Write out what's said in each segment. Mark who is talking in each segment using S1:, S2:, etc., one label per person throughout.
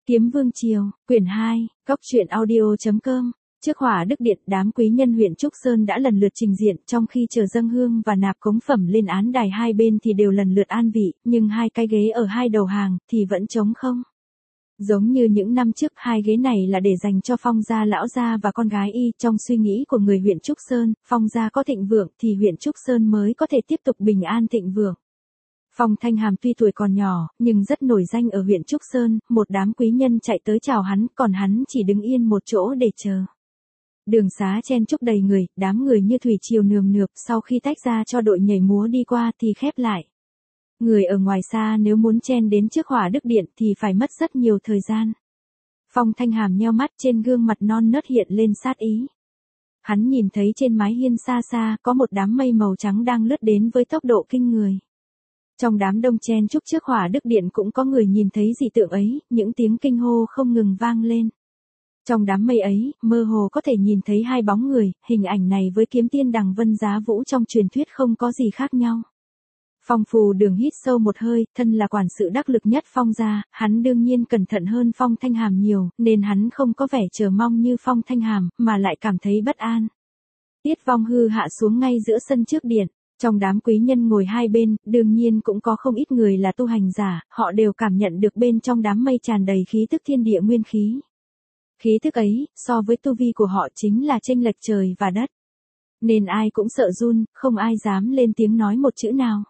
S1: Kiếm Vương Triều, quyển 2, Cóc truyện audio.com. Trước Hỏa Đức Điện, đám quý nhân huyện Trúc Sơn đã lần lượt trình diện, trong khi chờ dâng hương và nạp cống phẩm lên án đài hai bên thì đều lần lượt an vị, nhưng hai cái ghế ở hai đầu hàng thì vẫn trống không. Giống như những năm trước, hai ghế này là để dành cho Phong gia lão gia và con gái y. Trong suy nghĩ của người huyện Trúc Sơn, Phong gia có thịnh vượng thì huyện Trúc Sơn mới có thể tiếp tục bình an thịnh vượng. Phong Thanh Hàm tuy tuổi còn nhỏ, nhưng rất nổi danh ở huyện Trúc Sơn, một đám quý nhân chạy tới chào hắn, còn hắn chỉ đứng yên một chỗ để chờ. Đường xá chen chúc đầy người, đám người như thủy triều nườm nượp, sau khi tách ra cho đội nhảy múa đi qua thì khép lại. Người ở ngoài xa nếu muốn chen đến trước Hỏa Đức Điện thì phải mất rất nhiều thời gian. Phong Thanh Hàm nheo mắt, trên gương mặt non nớt hiện lên sát ý. Hắn nhìn thấy trên mái hiên xa xa có một đám mây màu trắng đang lướt đến với tốc độ kinh người. Trong đám đông chen chúc trước Hỏa Đức Điện cũng có người nhìn thấy dị tượng ấy, những tiếng kinh hô không ngừng vang lên. Trong đám mây ấy, mơ hồ có thể nhìn thấy hai bóng người, hình ảnh này với kiếm tiên Đằng Vân Giá Vũ trong truyền thuyết không có gì khác nhau. Phong Phù Đường hít sâu một hơi, thân là quản sự đắc lực nhất Phong gia, hắn đương nhiên cẩn thận hơn Phong Thanh Hàm nhiều, nên hắn không có vẻ chờ mong như Phong Thanh Hàm, mà lại cảm thấy bất an. Tiết Vong Hư hạ xuống ngay giữa sân trước điện. Trong đám quý nhân ngồi hai bên, đương nhiên cũng có không ít người là tu hành giả, họ đều cảm nhận được bên trong đám mây tràn đầy khí tức thiên địa nguyên khí. Khí tức ấy, so với tu vi của họ chính là chênh lệch trời và đất. Nên ai cũng sợ run, không ai dám lên tiếng nói một chữ nào.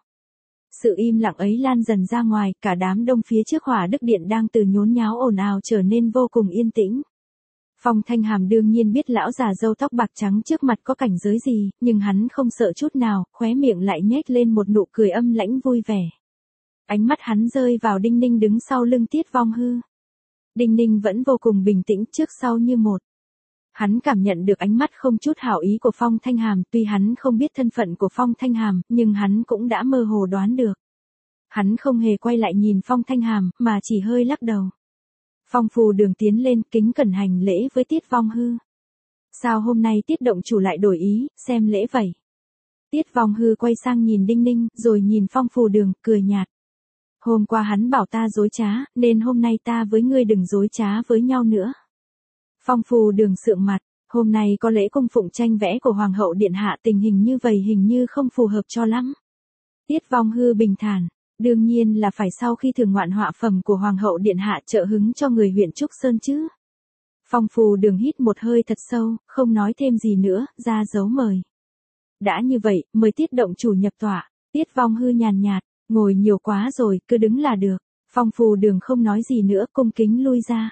S1: Sự im lặng ấy lan dần ra ngoài, cả đám đông phía trước Hỏa Đức Điện đang từ nhốn nháo ồn ào trở nên vô cùng yên tĩnh. Phong Thanh Hàm đương nhiên biết lão già râu tóc bạc trắng trước mặt có cảnh giới gì, nhưng hắn không sợ chút nào, khóe miệng lại nhếch lên một nụ cười âm lãnh vui vẻ. Ánh mắt hắn rơi vào Đinh Ninh đứng sau lưng Tiết Vong Hư. Đinh Ninh vẫn vô cùng bình tĩnh, trước sau như một. Hắn cảm nhận được ánh mắt không chút hảo ý của Phong Thanh Hàm, tuy hắn không biết thân phận của Phong Thanh Hàm, nhưng hắn cũng đã mơ hồ đoán được. Hắn không hề quay lại nhìn Phong Thanh Hàm, mà chỉ hơi lắc đầu. Phong Phù Đường tiến lên, kính cẩn hành lễ với Tiết Vong Hư. Sao hôm nay Tiết động chủ lại đổi ý, xem lễ vậy? Tiết Vong Hư quay sang nhìn Đinh Ninh, rồi nhìn Phong Phù Đường, cười nhạt. Hôm qua hắn bảo ta dối trá, nên hôm nay ta với ngươi đừng dối trá với nhau nữa. Phong Phù Đường sượng mặt, hôm nay có lễ cung phụng tranh vẽ của Hoàng hậu Điện hạ, tình hình như vậy hình như không phù hợp cho lắm. Tiết Vong Hư bình thản. Đương nhiên là phải sau khi thưởng ngoạn họa phẩm của Hoàng hậu Điện hạ trợ hứng cho người huyện Trúc Sơn chứ. Phong Phù Đường hít một hơi thật sâu, không nói thêm gì nữa, ra dấu mời. Đã như vậy, mời Tiết động chủ nhập tọa. Tiết Vong Hư nhàn nhạt, ngồi nhiều quá rồi, cứ đứng là được. Phong Phù Đường không nói gì nữa, cung kính lui ra.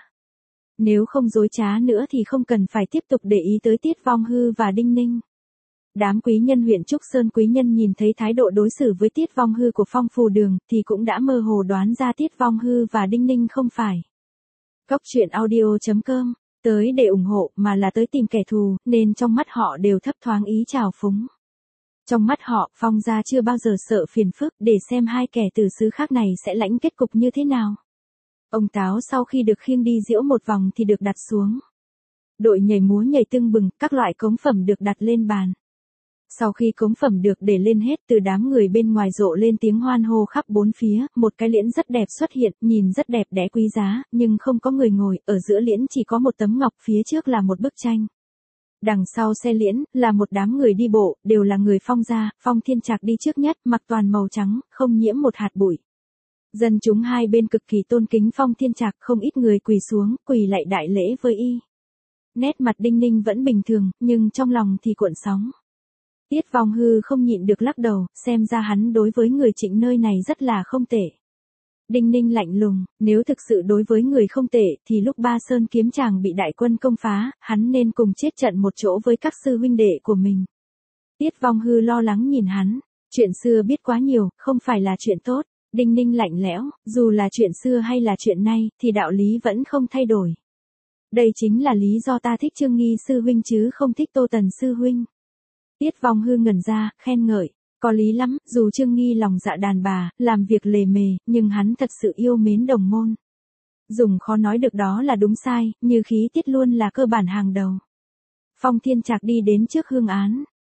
S1: Nếu không dối trá nữa thì không cần phải tiếp tục để ý tới Tiết Vong Hư và Đinh Ninh. Đám quý nhân huyện Trúc Sơn quý nhân nhìn thấy thái độ đối xử với Tiết Vong Hư của Phong Phù Đường thì cũng đã mơ hồ đoán ra Tiết Vong Hư và Đinh Ninh không phải. Cóc truyện audio.com, tới để ủng hộ mà là tới tìm kẻ thù, nên trong mắt họ đều thấp thoáng ý trào phúng. Trong mắt họ, Phong gia chưa bao giờ sợ phiền phức, để xem hai kẻ từ xứ khác này sẽ lãnh kết cục như thế nào. Ông táo sau khi được khiêng đi diễu một vòng thì được đặt xuống. Đội nhảy múa nhảy tưng bừng, các loại cống phẩm được đặt lên bàn. Sau khi cống phẩm được để lên hết, từ đám người bên ngoài rộ lên tiếng hoan hô khắp bốn phía, một cái liễn rất đẹp xuất hiện, nhìn rất đẹp đẽ quý giá, nhưng không có người ngồi, ở giữa liễn chỉ có một tấm ngọc, phía trước là một bức tranh. Đằng sau xe liễn, là một đám người đi bộ, đều là người Phong gia, Phong Thiên Trạc đi trước nhất, mặc toàn màu trắng, không nhiễm một hạt bụi. Dân chúng hai bên cực kỳ tôn kính Phong Thiên Trạc, không ít người quỳ xuống, quỳ lạy đại lễ với y. Nét mặt Đinh Ninh vẫn bình thường, nhưng trong lòng thì cuộn sóng. Tiết Vong Hư không nhịn được lắc đầu, xem ra hắn đối với người Trịnh nơi này rất là không tệ. Đinh Ninh lạnh lùng, nếu thực sự đối với người không tệ thì lúc Ba Sơn kiếm tràng bị đại quân công phá, hắn nên cùng chết trận một chỗ với các sư huynh đệ của mình. Tiết Vong Hư lo lắng nhìn hắn, chuyện xưa biết quá nhiều, không phải là chuyện tốt. Đinh Ninh lạnh lẽo, dù là chuyện xưa hay là chuyện nay, thì đạo lý vẫn không thay đổi. Đây chính là lý do ta thích Trương Nghi sư huynh chứ không thích Tô Tần sư huynh. Tiết Vong Hư ngẩn ra, khen ngợi, có lý lắm, dù Trương Nghi lòng dạ đàn bà, làm việc lề mề, nhưng hắn thật sự yêu mến đồng môn. Dùng khó nói được đó là đúng sai, như khí tiết luôn là cơ bản hàng đầu. Phong Thiên Trạc đi đến trước hương án,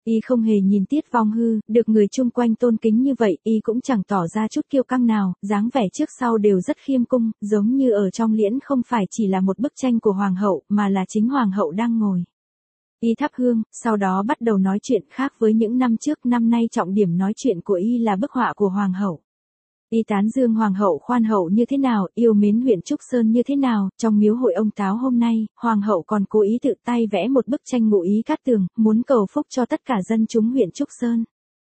S1: Y không hề nhìn Tiết Vong Hư, được người chung quanh tôn kính như vậy, Y cũng chẳng tỏ ra chút kiêu căng nào, dáng vẻ trước sau đều rất khiêm cung, giống như ở trong liễn không phải chỉ là một bức tranh của hoàng hậu, mà là chính hoàng hậu đang ngồi. Y thắp hương, sau đó bắt đầu nói chuyện khác với những năm trước, năm nay trọng điểm nói chuyện của Y là bức họa của hoàng hậu. Y tán dương hoàng hậu khoan hậu như thế nào, yêu mến huyện Trúc Sơn như thế nào, trong miếu hội ông Táo hôm nay, hoàng hậu còn cố ý tự tay vẽ một bức tranh ngụ ý cát tường, muốn cầu phúc cho tất cả dân chúng huyện Trúc Sơn.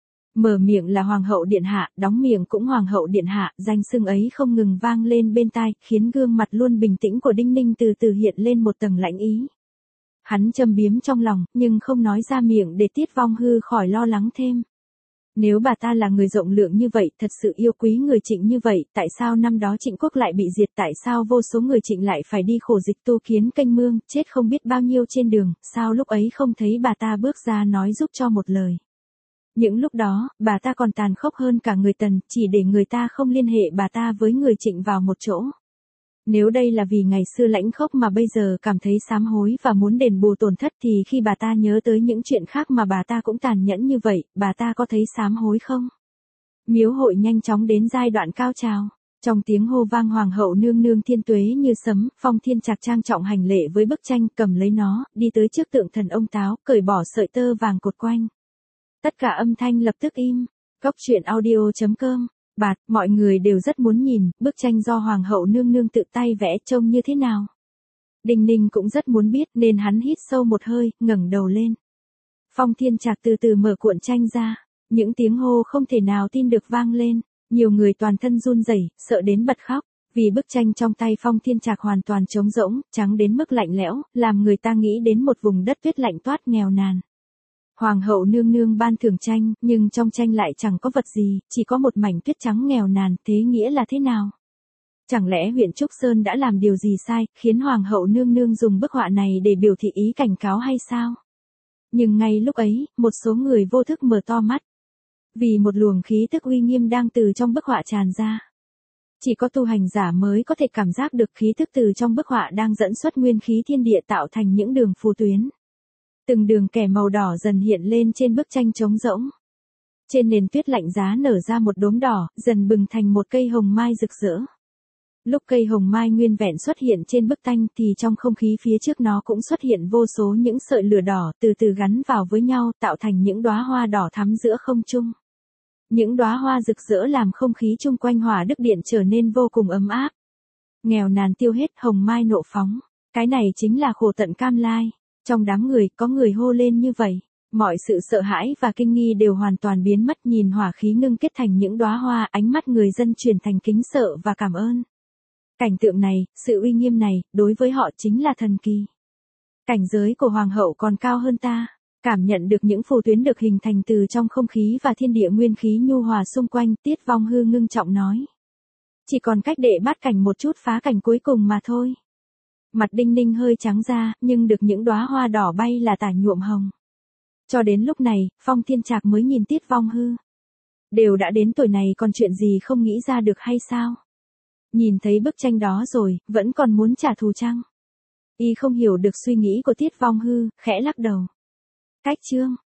S1: Mở miệng là hoàng hậu điện hạ, đóng miệng cũng hoàng hậu điện hạ, danh xưng ấy không ngừng vang lên bên tai, khiến gương mặt luôn bình tĩnh của Đinh Ninh từ từ hiện lên một tầng lãnh ý. Hắn châm biếm trong lòng, nhưng không nói ra miệng để Tiết Vong Hư khỏi lo lắng thêm. Nếu bà ta là người rộng lượng như vậy, thật sự yêu quý người Trịnh như vậy, tại sao năm đó Trịnh quốc lại bị diệt, tại sao vô số người Trịnh lại phải đi khổ dịch tu kiến kênh mương, chết không biết bao nhiêu trên đường, sao lúc ấy không thấy bà ta bước ra nói giúp cho một lời. Những lúc đó, bà ta còn tàn khốc hơn cả người Tần, chỉ để người ta không liên hệ bà ta với người Trịnh vào một chỗ. Nếu đây là vì ngày xưa lãnh khốc mà bây giờ cảm thấy sám hối và muốn đền bù tổn thất thì khi bà ta nhớ tới những chuyện khác mà bà ta cũng tàn nhẫn như vậy, bà ta có thấy sám hối không? Miếu hội nhanh chóng đến giai đoạn cao trào. Trong tiếng hô vang hoàng hậu nương nương thiên tuế như sấm, Phong Thiên Trạc trang trọng hành lễ với bức tranh, cầm lấy nó, đi tới trước tượng thần ông Táo, cởi bỏ sợi tơ vàng cột quanh. Tất cả âm thanh lập tức im. Cốc truyện audio.com. Mọi người đều rất muốn nhìn, bức tranh do hoàng hậu nương nương tự tay vẽ trông như thế nào. Đinh Ninh cũng rất muốn biết nên hắn hít sâu một hơi, ngẩng đầu lên. Phong Thiên Trạc từ từ mở cuộn tranh ra, những tiếng hô không thể nào tin được vang lên, nhiều người toàn thân run rẩy, sợ đến bật khóc, vì bức tranh trong tay Phong Thiên Trạc hoàn toàn trống rỗng, trắng đến mức lạnh lẽo, làm người ta nghĩ đến một vùng đất tuyết lạnh toát nghèo nàn. Hoàng hậu nương nương ban thưởng tranh, nhưng trong tranh lại chẳng có vật gì, chỉ có một mảnh tuyết trắng nghèo nàn, thế nghĩa là thế nào? Chẳng lẽ huyện Trúc Sơn đã làm điều gì sai, khiến hoàng hậu nương nương dùng bức họa này để biểu thị ý cảnh cáo hay sao? Nhưng ngay lúc ấy, một số người vô thức mở to mắt. Vì một luồng khí tức uy nghiêm đang từ trong bức họa tràn ra. Chỉ có tu hành giả mới có thể cảm giác được khí tức từ trong bức họa đang dẫn xuất nguyên khí thiên địa tạo thành những đường phù tuyến. Từng đường kẻ màu đỏ dần hiện lên trên bức tranh trống rỗng. Trên nền tuyết lạnh giá nở ra một đốm đỏ, dần bừng thành một cây hồng mai rực rỡ. Lúc cây hồng mai nguyên vẹn xuất hiện trên bức tranh thì trong không khí phía trước nó cũng xuất hiện vô số những sợi lửa đỏ từ từ gắn vào với nhau tạo thành những đóa hoa đỏ thắm giữa không trung. Những đóa hoa rực rỡ làm không khí chung quanh Hỏa Đức Điện trở nên vô cùng ấm áp. Nghèo nàn tiêu hết, hồng mai nộ phóng. Cái này chính là khổ tận cam lai. Trong đám người, có người hô lên như vậy. Mọi sự sợ hãi và kinh nghi đều hoàn toàn biến mất, nhìn hỏa khí ngưng kết thành những đóa hoa, ánh mắt người dân chuyển thành kính sợ và cảm ơn. Cảnh tượng này, sự uy nghiêm này, đối với họ chính là thần kỳ. Cảnh giới của hoàng hậu còn cao hơn ta. Cảm nhận được những phù tuyến được hình thành từ trong không khí và thiên địa nguyên khí nhu hòa xung quanh, Tiết Vong Hư ngưng trọng nói. Chỉ còn cách để bắt cảnh một chút phá cảnh cuối cùng mà thôi. Mặt Đinh Ninh hơi trắng ra, nhưng được những đóa hoa đỏ bay là tả nhuộm hồng. Cho đến lúc này, Phong Thiên Trạc mới nhìn Tiết Vong Hư. Đều đã đến tuổi này còn chuyện gì không nghĩ ra được hay sao? Nhìn thấy bức tranh đó rồi, vẫn còn muốn trả thù chăng? Y không hiểu được suy nghĩ của Tiết Vong Hư, khẽ lắc đầu. Cách chương.